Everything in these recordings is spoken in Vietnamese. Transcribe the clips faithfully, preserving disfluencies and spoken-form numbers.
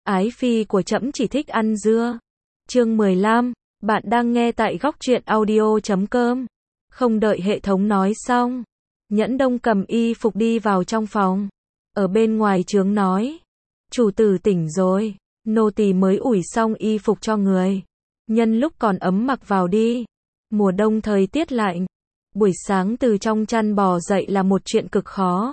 Ái phi của trẫm chỉ thích ăn dưa. Chương mười lăm, bạn đang nghe tại góc truyện audio chấm com. Không đợi hệ thống nói xong, Nhẫn Đông cầm y phục đi vào trong phòng. Ở bên ngoài trướng nói, chủ tử tỉnh rồi, nô tỳ mới ủi xong y phục cho người. Nhân lúc còn ấm mặc vào đi. Mùa đông thời tiết lạnh, buổi sáng từ trong chăn bò dậy là một chuyện cực khó.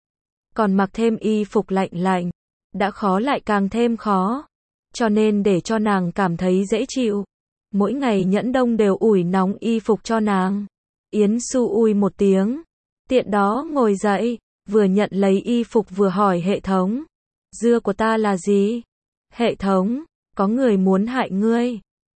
Còn mặc thêm y phục lạnh lạnh, đã khó lại càng thêm khó. Cho nên để cho nàng cảm thấy dễ chịu, mỗi ngày Nhẫn Đông đều ủi nóng y phục cho nàng. Yến Xu ui một tiếng, tiện đó ngồi dậy, vừa nhận lấy y phục vừa hỏi hệ thống, dưa của ta là gì? Hệ thống, có người muốn hại ngươi.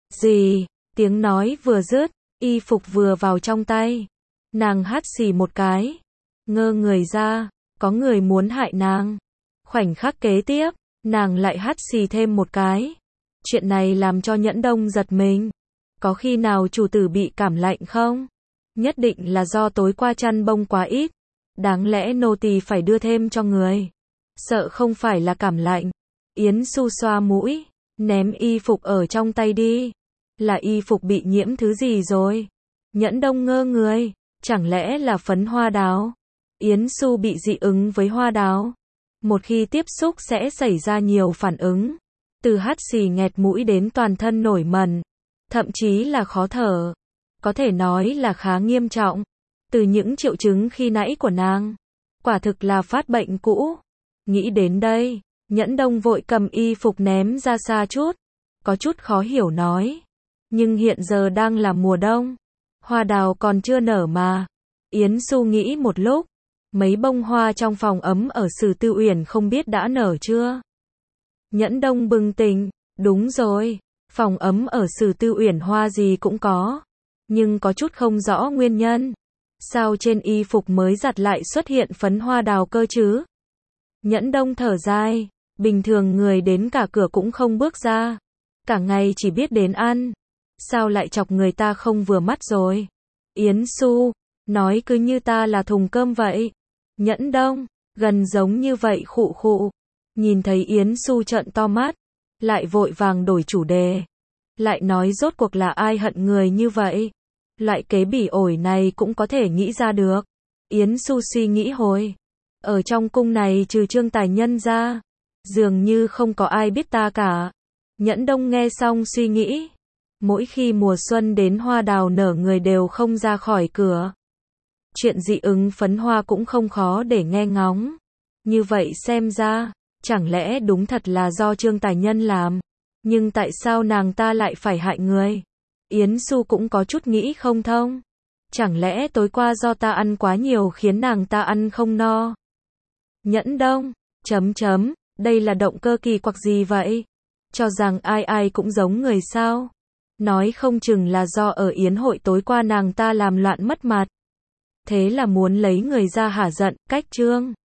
Gì? Tiếng nói vừa dứt, y phục vừa vào trong tay. Nàng hắt xì một cái, ngơ người ra, có người muốn hại nàng. Khoảnh khắc kế tiếp, nàng lại hắt xì thêm một cái. Chuyện này làm cho Nhẫn Đông giật mình. Có khi nào chủ tử bị cảm lạnh không? Nhất định là do tối qua chăn bông quá ít. Đáng lẽ nô tỳ phải đưa thêm cho người. Sợ không phải là cảm lạnh. Yến Xu xoa mũi, ném y phục ở trong tay đi. Là y phục bị nhiễm thứ gì rồi? Nhẫn Đông ngơ người, chẳng lẽ là phấn hoa đào? Yến Xu bị dị ứng với hoa đào. Một khi tiếp xúc sẽ xảy ra nhiều phản ứng. Từ hắt xì nghẹt mũi đến toàn thân nổi mẩn. Thậm chí là khó thở. Có thể nói là khá nghiêm trọng. Từ những triệu chứng khi nãy của nàng, quả thực là phát bệnh cũ. Nghĩ đến đây, Nhẫn Đông vội cầm y phục ném ra xa chút. Có chút khó hiểu nói. Nhưng hiện giờ đang là mùa đông. Hoa đào còn chưa nở mà. Yến Xu nghĩ một lúc. Mấy bông hoa trong phòng ấm ở Sử Tư Uyển không biết đã nở chưa? Nhẫn Đông bừng tỉnh. Đúng rồi. Phòng ấm ở Sử Tư Uyển hoa gì cũng có. Nhưng có chút không rõ nguyên nhân. Sao trên y phục mới giặt lại xuất hiện phấn hoa đào cơ chứ? Nhẫn Đông thở dài. Bình thường người đến cả cửa cũng không bước ra. Cả ngày chỉ biết đến ăn. Sao lại chọc người ta không vừa mắt rồi? Yến Xu, nói cứ như ta là thùng cơm vậy. Nhẫn Đông, gần giống như vậy khụ khụ. Nhìn thấy Yến Xu trợn to mắt, lại vội vàng đổi chủ đề. Lại nói rốt cuộc là ai hận người như vậy? Loại kế bỉ ổi này cũng có thể nghĩ ra được. Yến Xu suy nghĩ hồi. Ở trong cung này trừ Trương Tài Nhân ra, dường như không có ai biết ta cả. Nhẫn Đông nghe xong suy nghĩ. Mỗi khi mùa xuân đến hoa đào nở người đều không ra khỏi cửa. Chuyện dị ứng phấn hoa cũng không khó để nghe ngóng. Như vậy xem ra, chẳng lẽ đúng thật là do Trương Tài Nhân làm? Nhưng tại sao nàng ta lại phải hại người? Yến Xu cũng có chút nghĩ không thông. Chẳng lẽ tối qua do ta ăn quá nhiều khiến nàng ta ăn không no? Nhẫn Đông, chấm chấm, đây là động cơ kỳ quặc gì vậy? Cho rằng ai ai cũng giống người sao? Nói không chừng là do ở yến hội tối qua nàng ta làm loạn mất mặt. Thế là muốn lấy người ra hả giận, cách Trương